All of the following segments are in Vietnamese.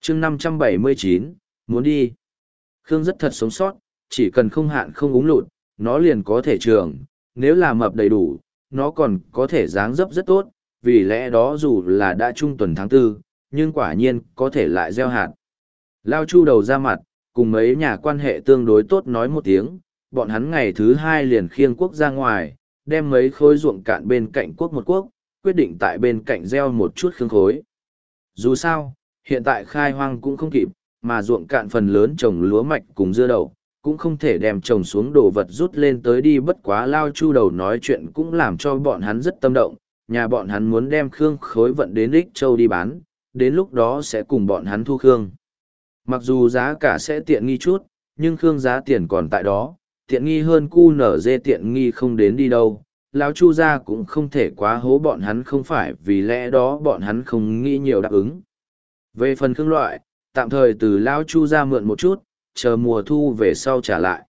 chương 579, muốn đi. Khương rất thật sống sót, chỉ cần không hạn không úng lụt, nó liền có thể trường, nếu là mập đầy đủ, nó còn có thể dáng dấp rất tốt, vì lẽ đó dù là đã trung tuần tháng 4, nhưng quả nhiên có thể lại gieo hạt. Lao Chu đầu ra mặt, cùng mấy nhà quan hệ tương đối tốt nói một tiếng, bọn hắn ngày thứ 2 liền khiêng quốc ra ngoài, đem mấy khối ruộng cạn bên cạnh quốc một quốc, quyết định tại bên cạnh gieo một chút khương khối. Dù sao, hiện tại khai hoang cũng không kịp, mà ruộng cạn phần lớn trồng lúa mạch cùng dưa đậu, cũng không thể đem trồng xuống đồ vật rút lên tới đi, bất quá Lao Chu đầu nói chuyện cũng làm cho bọn hắn rất tâm động, nhà bọn hắn muốn đem khương khối vận đến Ích Châu đi bán, đến lúc đó sẽ cùng bọn hắn thu khương. Mặc dù giá cả sẽ tiện nghi chút, nhưng khương giá tiền còn tại đó, tiện nghi hơn QNZ tiện nghi không đến đi đâu. Lão Chu gia cũng không thể quá hố bọn hắn, không phải vì lẽ đó bọn hắn không nghĩ nhiều đáp ứng. Về phần khương loại, tạm thời từ Lão Chu gia mượn một chút, chờ mùa thu về sau trả lại.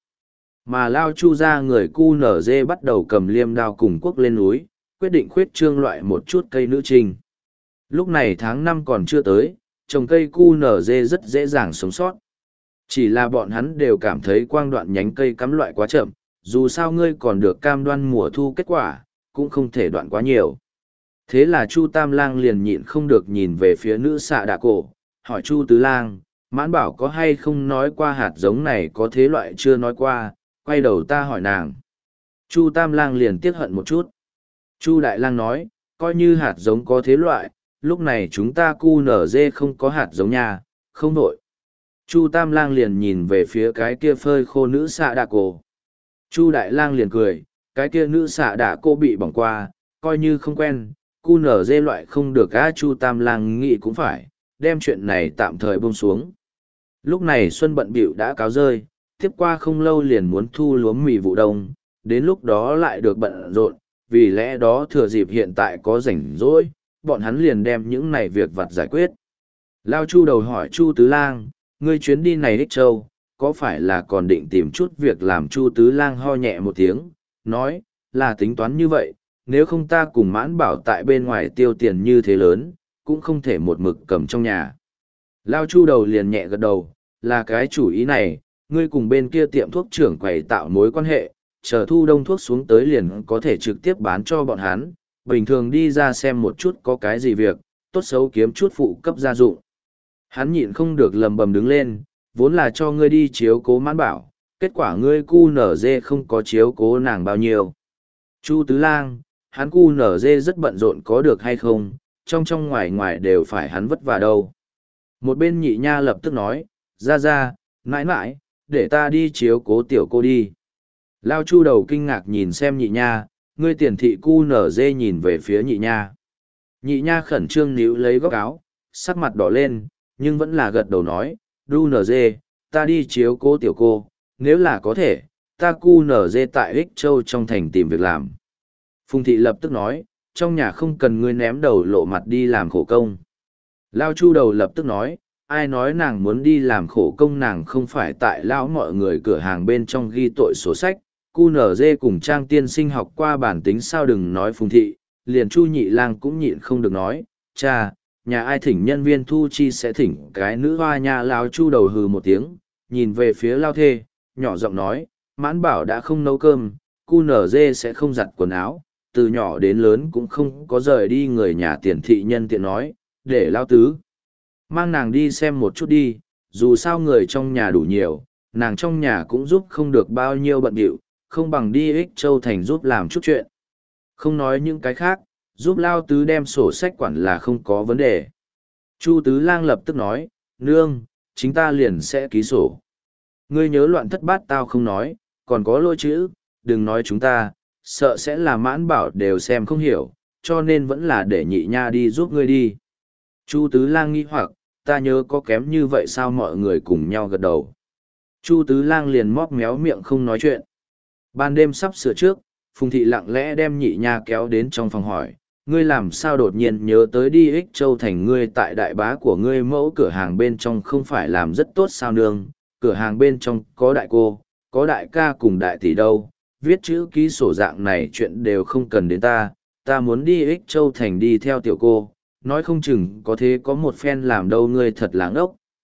Mà Lão Chu gia người QNZ bắt đầu cầm liêm đao cùng quốc lên núi, quyết định khuyết trương loại một chút cây nữ trinh. Lúc này tháng 5 còn chưa tới, trồng cây QNZ rất dễ dàng sống sót. Chỉ là bọn hắn đều cảm thấy quang đoạn nhánh cây cắm loại quá chậm, dù sao ngươi còn được cam đoan mùa thu kết quả, cũng không thể đoạn quá nhiều. Thế là Chu Tam Lang liền nhịn không được nhìn về phía nữ xạ đạ cổ, hỏi Chu Tứ Lang, Mãn Bảo có hay không nói qua hạt giống này có thế loại chưa nói qua, quay đầu ta hỏi nàng. Chu Tam Lang liền tiếc hận một chút. Chu Đại Lang nói, coi như hạt giống có thế loại, lúc này chúng ta QNZ không có hạt giống nhà, không nổi. Chu Tam Lang liền nhìn về phía cái kia phơi khô nữ xạ đạ cổ. Chu Đại Lang liền cười, cái kia nữ xạ đạ cô bị bỏng qua, coi như không quen, QNZ loại không được á. Chu Tam Lang nghĩ cũng phải, đem chuyện này tạm thời buông xuống. Lúc này Xuân bận bịu đã cáo rơi, tiếp qua không lâu liền muốn thu lúa mì vụ đông, đến lúc đó lại được bận rộn, vì lẽ đó thừa dịp hiện tại có rảnh rỗi, bọn hắn liền đem những này việc vặt giải quyết. Lao Chu đầu hỏi Chu Tứ Lang, ngươi chuyến đi này Ích Châu, có phải là còn định tìm chút việc làm? Chu Tứ Lang ho nhẹ một tiếng, nói, là tính toán như vậy, nếu không ta cùng Mãn Bảo tại bên ngoài tiêu tiền như thế lớn, cũng không thể một mực cầm trong nhà. Lao Chu đầu liền nhẹ gật đầu, là cái chủ ý này, ngươi cùng bên kia tiệm thuốc trưởng quầy tạo mối quan hệ, chờ thu đông thuốc xuống tới liền có thể trực tiếp bán cho bọn hắn, bình thường đi ra xem một chút có cái gì việc, tốt xấu kiếm chút phụ cấp gia dụng. Hắn nhịn không được lầm bầm đứng lên, vốn là cho ngươi đi chiếu cố Mãn Bảo, kết quả ngươi QNZ không có chiếu cố nàng bao nhiêu. Chu Tứ Lang, hắn QNZ rất bận rộn có được hay không, trong ngoài ngoài đều phải hắn vất vả đâu. Một bên Nhị Nha lập tức nói, ra, mãi mãi, để ta đi chiếu cố tiểu cô đi. Lao Chu đầu kinh ngạc nhìn xem Nhị Nha, ngươi tiền thị QNZ nhìn về phía Nhị Nha. Nhị Nha khẩn trương níu lấy góc áo, sắc mặt đỏ lên, nhưng vẫn là gật đầu nói, QNZ, ta đi chiếu cố tiểu cô, nếu là có thể, ta QNZ tại Ích Châu trong thành tìm việc làm. Phùng thị lập tức nói, trong nhà không cần ngươi ném đầu lộ mặt đi làm khổ công. Lao Chu đầu lập tức nói, ai nói nàng muốn đi làm khổ công, nàng không phải tại lão mọi người cửa hàng bên trong ghi tội sổ sách. QNZ cùng Trang tiên sinh học qua bản tính sao, đừng nói Phùng thị, liền Chu Nhị Lang cũng nhịn không được nói, cha, nhà ai thỉnh nhân viên thu chi sẽ thỉnh cái nữ hoa nha. Lao Chu đầu hừ một tiếng, nhìn về phía Lao Thê, nhỏ giọng nói, Mãn Bảo đã không nấu cơm, QNZ sẽ không giặt quần áo, từ nhỏ đến lớn cũng không có rời đi người nhà. Tiền thị nhân tiện nói, để Lao Tứ mang nàng đi xem một chút đi, dù sao người trong nhà đủ nhiều, nàng trong nhà cũng giúp không được bao nhiêu bận bịu, không bằng đi Ích Châu thành giúp làm chút chuyện. Không nói những cái khác, giúp Lao Tứ đem sổ sách quản là không có vấn đề. Chu Tứ Lang lập tức nói, nương, chính ta liền sẽ ký sổ. Ngươi nhớ loạn thất bát tao không nói, còn có lỗi chữ, đừng nói chúng ta, sợ sẽ là Mãn Bảo đều xem không hiểu, cho nên vẫn là để Nhị Nha đi giúp ngươi đi. Chu Tứ Lang nghi hoặc, ta nhớ có kém như vậy sao? Mọi người cùng nhau gật đầu. Chu Tứ Lang liền móc méo miệng không nói chuyện. Ban đêm sắp sửa trước, Phùng thị lặng lẽ đem Nhị Nha kéo đến trong phòng hỏi, ngươi làm sao đột nhiên nhớ tới đi Ích Châu thành? Ngươi tại đại bá của ngươi mẫu cửa hàng bên trong không phải làm rất tốt sao nương? Cửa hàng bên trong có đại cô, có đại ca cùng đại tỷ đâu, viết chữ ký sổ dạng này chuyện đều không cần đến ta muốn đi Ích Châu thành đi theo tiểu cô, nói không chừng có thế có một phen làm đâu. Ngươi thật là ngốc,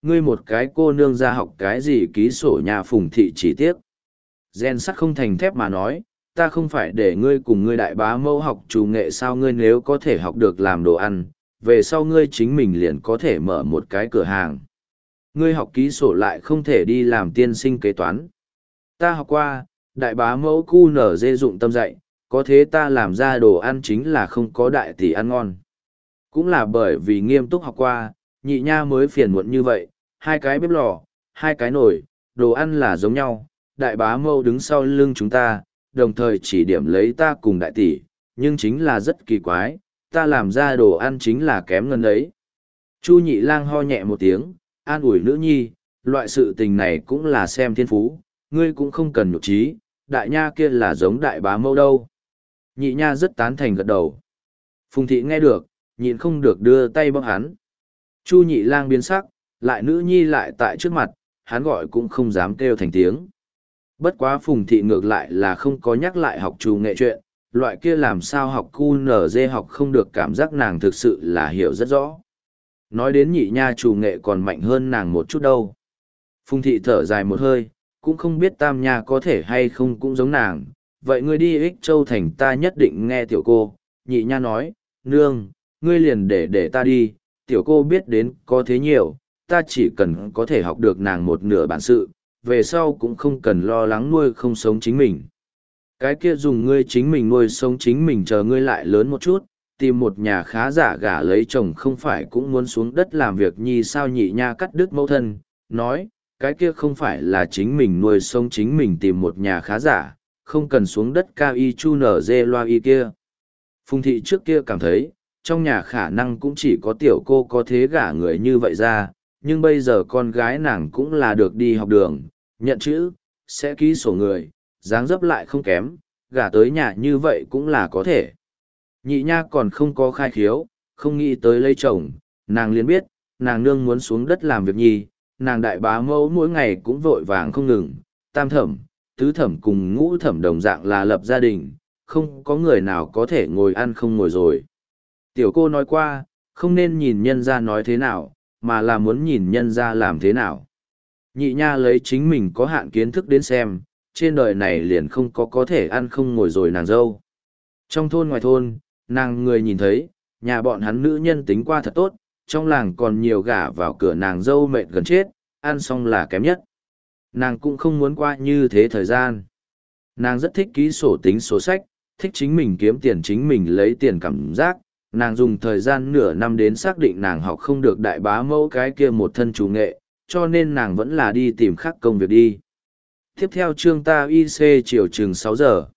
ngươi một cái cô nương ra học cái gì ký sổ nhà Phùng Thị chỉ tiếc. Gen sắt không thành thép mà nói, ta không phải để ngươi cùng ngươi đại bá mẫu học chủ nghệ sao, ngươi nếu có thể học được làm đồ ăn, về sau ngươi chính mình liền có thể mở một cái cửa hàng. Ngươi học ký sổ lại không thể đi làm tiên sinh kế toán. Ta học qua, đại bá mẫu cu nở dê dụng tâm dạy, có thế ta làm ra đồ ăn chính là không có đại tỷ ăn ngon. Cũng là bởi vì nghiêm túc học qua, nhị nha mới phiền muộn như vậy, hai cái bếp lò, hai cái nồi, đồ ăn là giống nhau, đại bá mẫu đứng sau lưng chúng ta, đồng thời chỉ điểm lấy ta cùng đại tỷ, nhưng chính là rất kỳ quái, ta làm ra đồ ăn chính là kém ngân ấy. Chu nhị lang ho nhẹ một tiếng, an ủi nữ nhi, loại sự tình này cũng là xem thiên phú, ngươi cũng không cần nhục trí, đại nha kia là giống đại bá mẫu đâu. Nhị nha rất tán thành gật đầu. Phùng thị nghe được, nhịn không được đưa tay bóc hắn. Chu nhị lang biến sắc, lại nữ nhi lại tại trước mặt, hắn gọi cũng không dám kêu thành tiếng. Bất quá Phùng thị ngược lại là không có nhắc lại học trù nghệ chuyện, loại kia làm sao học QNZ học không được, cảm giác nàng thực sự là hiểu rất rõ. Nói đến nhị nha trù nghệ còn mạnh hơn nàng một chút đâu. Phùng thị thở dài một hơi, cũng không biết tam nha có thể hay không cũng giống nàng. Vậy ngươi đi Ích Châu Thành ta nhất định nghe tiểu cô. Nhị nha nói, nương, ngươi liền để ta đi, tiểu cô biết đến có thế nhiều, ta chỉ cần có thể học được nàng một nửa bản sự, về sau cũng không cần lo lắng nuôi không sống chính mình. Cái kia dùng ngươi chính mình nuôi sống chính mình, chờ ngươi lại lớn một chút, tìm một nhà khá giả gả lấy chồng không phải cũng muốn xuống đất làm việc nhi sao. Nhị nha cắt đứt mẫu thân, nói, cái kia không phải là chính mình nuôi sống chính mình tìm một nhà khá giả, không cần xuống đất cao y chu nở dê loa y kia. Phùng thị trước kia cảm thấy, trong nhà khả năng cũng chỉ có tiểu cô có thế gả người như vậy ra, nhưng bây giờ con gái nàng cũng là được đi học đường, nhận chữ, sẽ ký sổ người, dáng dấp lại không kém, gả tới nhà như vậy cũng là có thể. Nhị nha còn không có khai khiếu, không nghĩ tới lấy chồng, nàng liền biết, nàng nương muốn xuống đất làm việc nhi, nàng đại bá mẫu mỗi ngày cũng vội vàng không ngừng, tam thẩm, tứ thẩm cùng ngũ thẩm đồng dạng là lập gia đình, không có người nào có thể ngồi ăn không ngồi rồi. Tiểu cô nói qua, không nên nhìn nhân ra nói thế nào, mà là muốn nhìn nhân ra làm thế nào. Nhị nha lấy chính mình có hạn kiến thức đến xem, trên đời này liền không có thể ăn không ngồi rồi nàng dâu. Trong thôn ngoài thôn, nàng người nhìn thấy, nhà bọn hắn nữ nhân tính qua thật tốt, trong làng còn nhiều gả vào cửa nàng dâu mệt gần chết, ăn xong là kém nhất. Nàng cũng không muốn qua như thế thời gian. Nàng rất thích ký sổ tính sổ sách, thích chính mình kiếm tiền chính mình lấy tiền cảm giác. Nàng dùng thời gian nửa năm đến xác định nàng học không được đại bá mẫu cái kia một thân chủ nghệ, cho nên nàng vẫn là đi tìm khác công việc đi. Tiếp theo chương ta IC chiều chừng 6 giờ.